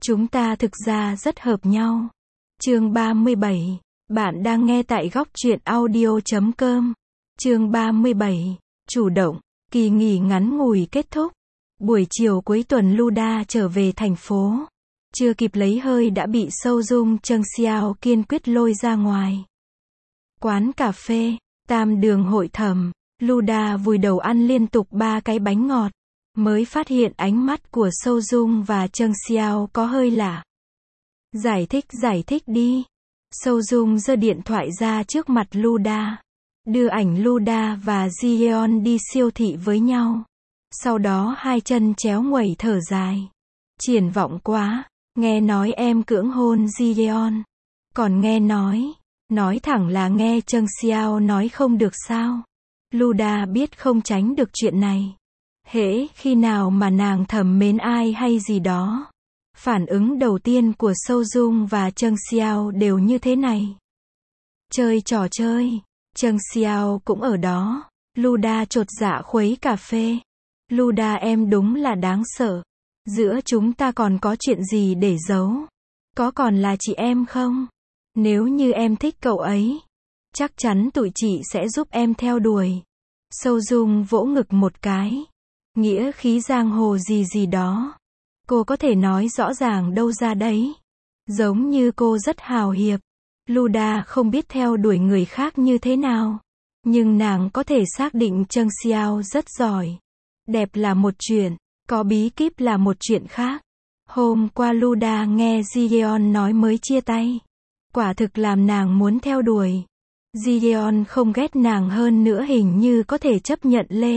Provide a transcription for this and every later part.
Chúng ta thực ra rất hợp nhau. Chương 37. Bạn đang nghe tại góc truyện audio.com. Chương 37. Chủ động. Kỳ nghỉ ngắn ngủi kết thúc. Buổi chiều cuối tuần Luda trở về thành phố. Chưa kịp lấy hơi đã bị Sâu Dung Trân Xiao kiên quyết lôi ra ngoài. Quán cà phê, Tam Đường hội thẩm. Luda vùi đầu ăn liên tục 3 cái bánh ngọt. Mới phát hiện ánh mắt của Sâu Dung và Trân Xiao có hơi lạ. Giải thích đi. Sâu Dung giơ điện thoại ra trước mặt Luda. Đưa ảnh Luda và Ji-yeon đi siêu thị với nhau. Sau đó hai chân chéo nguẩy thở dài. Triển vọng quá. Nghe nói em cưỡng hôn Ji-yeon. Còn nghe nói thẳng là nghe Trân Xiao nói không được sao. Luda biết không tránh được chuyện này. Hễ khi nào mà nàng thầm mến ai hay gì đó, phản ứng đầu tiên của Sâu Dung và Trân Xiao đều như thế này. Chơi trò chơi. Trân Xiao cũng ở đó. Luda chột dạ khuấy cà phê. Luda em đúng là đáng sợ. Giữa chúng ta còn có chuyện gì để giấu? Có còn là chị em không? Nếu như em thích cậu ấy, chắc chắn tụi chị sẽ giúp em theo đuổi. Sâu Dung vỗ ngực một cái. Nghĩa khí giang hồ gì đó. Cô có thể nói rõ ràng đâu ra đấy. Giống như cô rất hào hiệp. Luda không biết theo đuổi người khác như thế nào. Nhưng nàng có thể xác định Trân Xiao rất giỏi. Đẹp là một chuyện, có bí kíp là một chuyện khác. Hôm qua Luda nghe Ji-yeon nói mới chia tay. Quả thực làm nàng muốn theo đuổi. Ji-yeon không ghét nàng hơn nữa hình như có thể chấp nhận lê.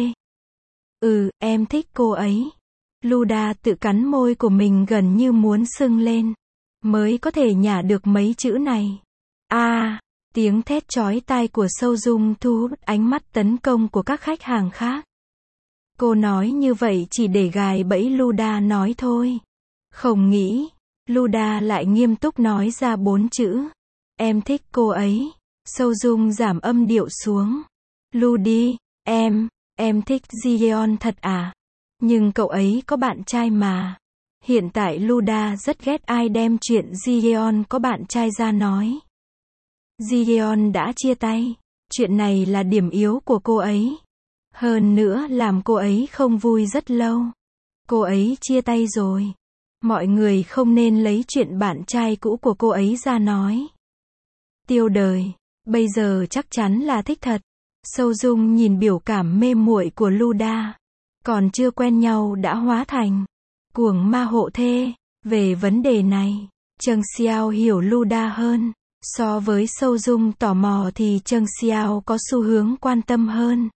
Em thích cô ấy. Luda tự cắn môi của mình gần như muốn sưng lên. Mới có thể nhả được mấy chữ này. Tiếng thét chói tai của Sâu Dung thu hút ánh mắt tấn công của các khách hàng khác. Cô nói như vậy chỉ để gài bẫy Luda nói thôi. Không nghĩ, Luda lại nghiêm túc nói ra 4 chữ. Em thích cô ấy. Sâu Dung giảm âm điệu xuống. Ludi, em thích Ji-yeon thật à? Nhưng cậu ấy có bạn trai mà. Hiện tại Luda rất ghét ai đem chuyện Ji-yeon có bạn trai ra nói. Ji-yeon đã chia tay. Chuyện này là điểm yếu của cô ấy. Hơn nữa làm cô ấy không vui rất lâu. Cô ấy chia tay rồi. Mọi người không nên lấy chuyện bạn trai cũ của cô ấy ra nói. Tiêu đời, bây giờ chắc chắn là thích thật. Sâu Dung nhìn biểu cảm mê muội của Luda. Còn chưa quen nhau đã hóa thành cuồng ma hộ thê. Về vấn đề này, Trân Xiao hiểu Luda hơn. So với Sâu Dung tò mò thì Trân Xiao có xu hướng quan tâm hơn.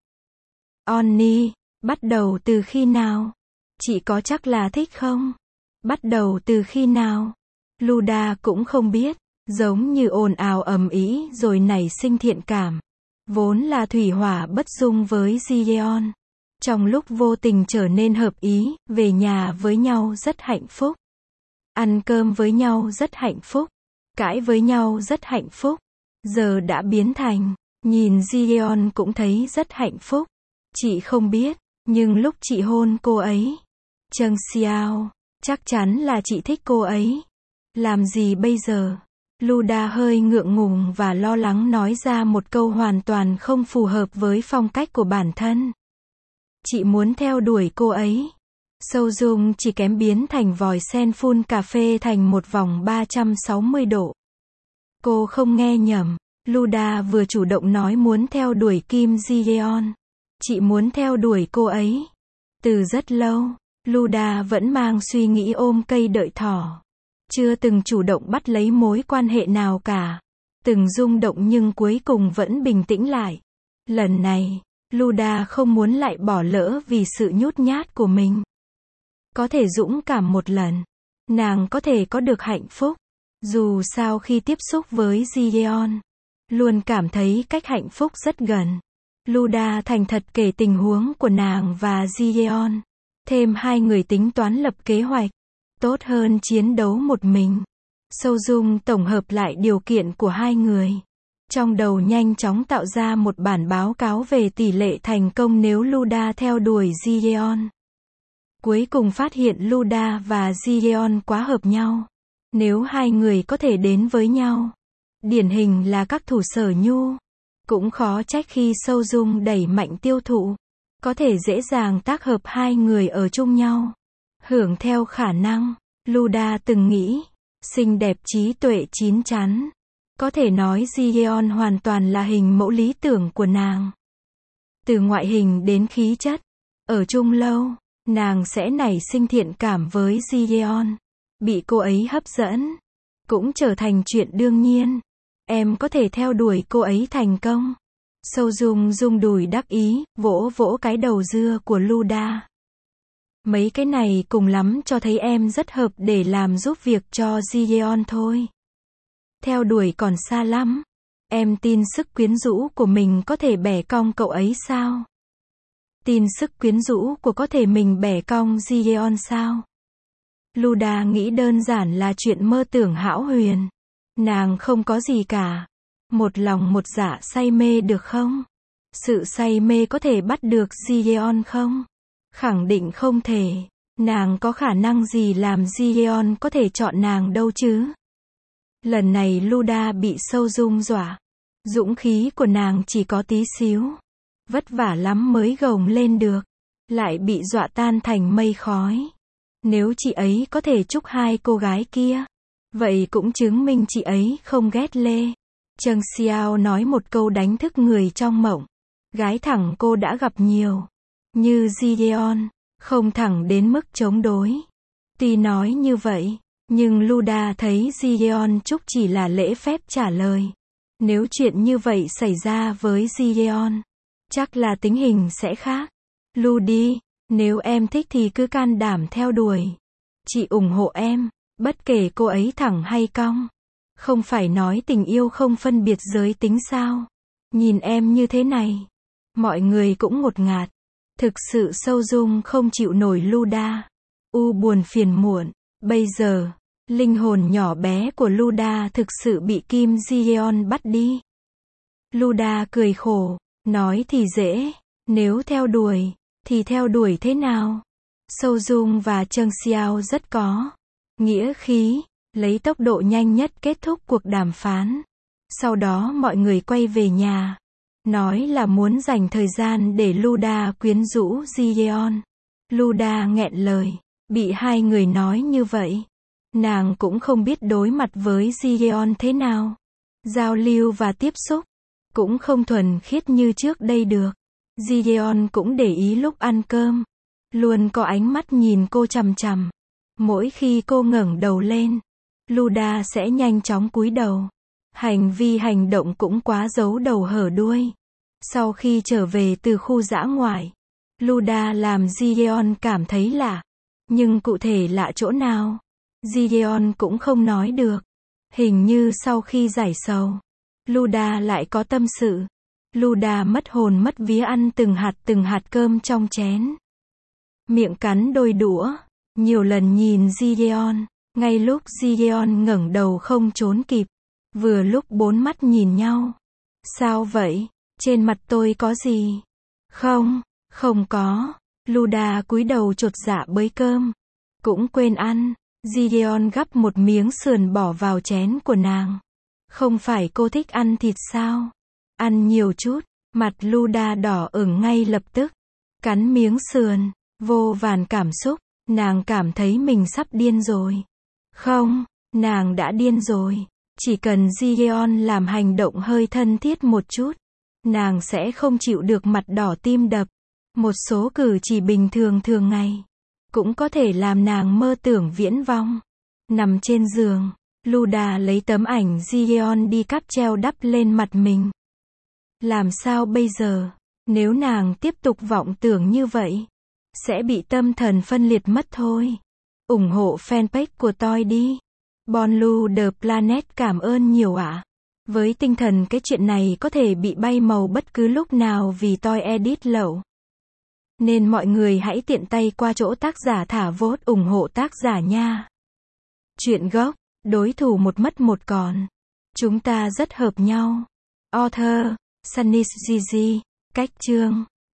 Onni, bắt đầu từ khi nào? Chị có chắc là thích không? Bắt đầu từ khi nào? Luda cũng không biết. Giống như ồn ào ầm ĩ rồi nảy sinh thiện cảm. Vốn là thủy hỏa bất dung với Ji-yeon. Trong lúc vô tình trở nên hợp ý, về nhà với nhau rất hạnh phúc. Ăn cơm với nhau rất hạnh phúc. Cãi với nhau rất hạnh phúc. Giờ đã biến thành, nhìn Ji-yeon cũng thấy rất hạnh phúc. Chị không biết, nhưng lúc chị hôn cô ấy, Trân Xiao, chắc chắn là chị thích cô ấy. Làm gì bây giờ? Luda hơi ngượng ngùng và lo lắng nói ra một câu hoàn toàn không phù hợp với phong cách của bản thân. Chị muốn theo đuổi cô ấy. Sâu Dung chỉ kém biến thành vòi sen phun cà phê thành một vòng 360 độ. Cô không nghe nhầm. Luda vừa chủ động nói muốn theo đuổi Kim Ji-yeon. Chị muốn theo đuổi cô ấy. Từ rất lâu, Luda vẫn mang suy nghĩ ôm cây đợi thỏ. Chưa từng chủ động bắt lấy mối quan hệ nào cả. Từng rung động nhưng cuối cùng vẫn bình tĩnh lại. Lần này, Luda không muốn lại bỏ lỡ vì sự nhút nhát của mình. Có thể dũng cảm một lần. Nàng có thể có được hạnh phúc. Dù sao khi tiếp xúc với Ji-yeon, luôn cảm thấy cách hạnh phúc rất gần. Luda thành thật kể tình huống của nàng và Ji-yeon. Thêm hai người tính toán lập kế hoạch. Tốt hơn chiến đấu một mình. Sâu Dung tổng hợp lại điều kiện của hai người. Trong đầu nhanh chóng tạo ra một bản báo cáo về tỷ lệ thành công nếu Luda theo đuổi Ji-yeon. Cuối cùng phát hiện Luda và Gideon quá hợp nhau. Nếu hai người có thể đến với nhau, điển hình là các thủ sở nhu, cũng khó trách khi Sâu Dung đẩy mạnh tiêu thụ, có thể dễ dàng tác hợp hai người ở chung nhau. Hưởng theo khả năng, Luda từng nghĩ, xinh đẹp trí tuệ chín chắn. Có thể nói Gideon hoàn toàn là hình mẫu lý tưởng của nàng. Từ ngoại hình đến khí chất, ở chung lâu, nàng sẽ nảy sinh thiện cảm với Gideon. Bị cô ấy hấp dẫn, cũng trở thành chuyện đương nhiên. Em có thể theo đuổi cô ấy thành công. Sâu Dung rung đùi đắc ý, vỗ vỗ cái đầu dưa của Luda. Mấy cái này cùng lắm cho thấy em rất hợp để làm giúp việc cho Gideon thôi. Theo đuổi còn xa lắm. Em tin sức quyến rũ của mình có thể bẻ cong cậu ấy sao? Tin sức quyến rũ của có thể mình bẻ cong Gideon sao? Luda nghĩ đơn giản là chuyện mơ tưởng hão huyền. Nàng không có gì cả. Một lòng một dạ say mê được không? Sự say mê có thể bắt được Gideon không? Khẳng định không thể. Nàng có khả năng gì làm Gideon có thể chọn nàng đâu chứ? Lần này Luda bị Sâu Dung dọa. Dũng khí của nàng chỉ có tí xíu. Vất vả lắm mới gồng lên được. Lại bị dọa tan thành mây khói. Nếu chị ấy có thể chúc hai cô gái kia, vậy cũng chứng minh chị ấy không ghét Lê. Trần Xiao nói một câu đánh thức người trong mộng. Gái thẳng cô đã gặp nhiều. Như Gideon, không thẳng đến mức chống đối. Tuy nói như vậy, nhưng Luda thấy Gideon chúc chỉ là lễ phép trả lời. Nếu chuyện như vậy xảy ra với Gideon, chắc là tình hình sẽ khác. Ludi, nếu em thích thì cứ can đảm theo đuổi. Chị ủng hộ em, bất kể cô ấy thẳng hay cong. Không phải nói tình yêu không phân biệt giới tính sao? Nhìn em như thế này, mọi người cũng ngột ngạt. Thực sự Sâu Dung không chịu nổi Luda. Buồn phiền muộn. Bây giờ, linh hồn nhỏ bé của Luda thực sự bị Kim Gideon bắt đi. Luda cười khổ, nói thì dễ, nếu theo đuổi, thì theo đuổi thế nào? Sâu Dung và Trần Xiao rất có nghĩa khí, lấy tốc độ nhanh nhất kết thúc cuộc đàm phán. Sau đó mọi người quay về nhà, nói là muốn dành thời gian để Luda quyến rũ Gideon. Luda nghẹn lời, bị hai người nói như vậy. Nàng cũng không biết đối mặt với Gideon thế nào. Giao lưu và tiếp xúc, cũng không thuần khiết như trước đây được. Gideon cũng để ý lúc ăn cơm. Luôn có ánh mắt nhìn cô chằm chằm. Mỗi khi cô ngẩng đầu lên, Luda sẽ nhanh chóng cúi đầu. Hành vi hành động cũng quá giấu đầu hở đuôi. Sau khi trở về từ khu dã ngoại, Luda làm Gideon cảm thấy lạ. Nhưng cụ thể lạ chỗ nào? Gideon cũng không nói được. Hình như sau khi giải sầu, Luda lại có tâm sự. Luda mất hồn mất vía ăn từng hạt cơm trong chén. Miệng cắn đôi đũa, nhiều lần nhìn Gideon. Ngay lúc Gideon ngẩng đầu không trốn kịp. Vừa lúc bốn mắt nhìn nhau. Sao vậy? Trên mặt tôi có gì? Không, không có. Luda cúi đầu chột dạ bới cơm. Cũng quên ăn. Gideon gắp một miếng sườn bỏ vào chén của nàng. Không phải cô thích ăn thịt sao? Ăn nhiều chút. Mặt Luda đỏ ửng ngay lập tức. Cắn miếng sườn, vô vàn cảm xúc. Nàng cảm thấy mình sắp điên rồi. Không, nàng đã điên rồi. Chỉ cần Gideon làm hành động hơi thân thiết một chút, nàng sẽ không chịu được mặt đỏ tim đập. Một số cử chỉ bình thường thường ngày cũng có thể làm nàng mơ tưởng viễn vong. Nằm trên giường, Luda lấy tấm ảnh Gideon đi cáp treo đắp lên mặt mình. Làm sao bây giờ? Nếu nàng tiếp tục vọng tưởng như vậy, sẽ bị tâm thần phân liệt mất thôi. Ủng hộ fanpage của tôi đi. Bonlu The Planet cảm ơn nhiều ạ. Với tinh thần cái chuyện này có thể bị bay màu bất cứ lúc nào vì tôi edit lậu. Nên mọi người hãy tiện tay qua chỗ tác giả thả vote ủng hộ tác giả nha. Chuyện gốc, đối thủ một mất một còn. Chúng ta rất hợp nhau. Author, Sunny Gigi, cách chương.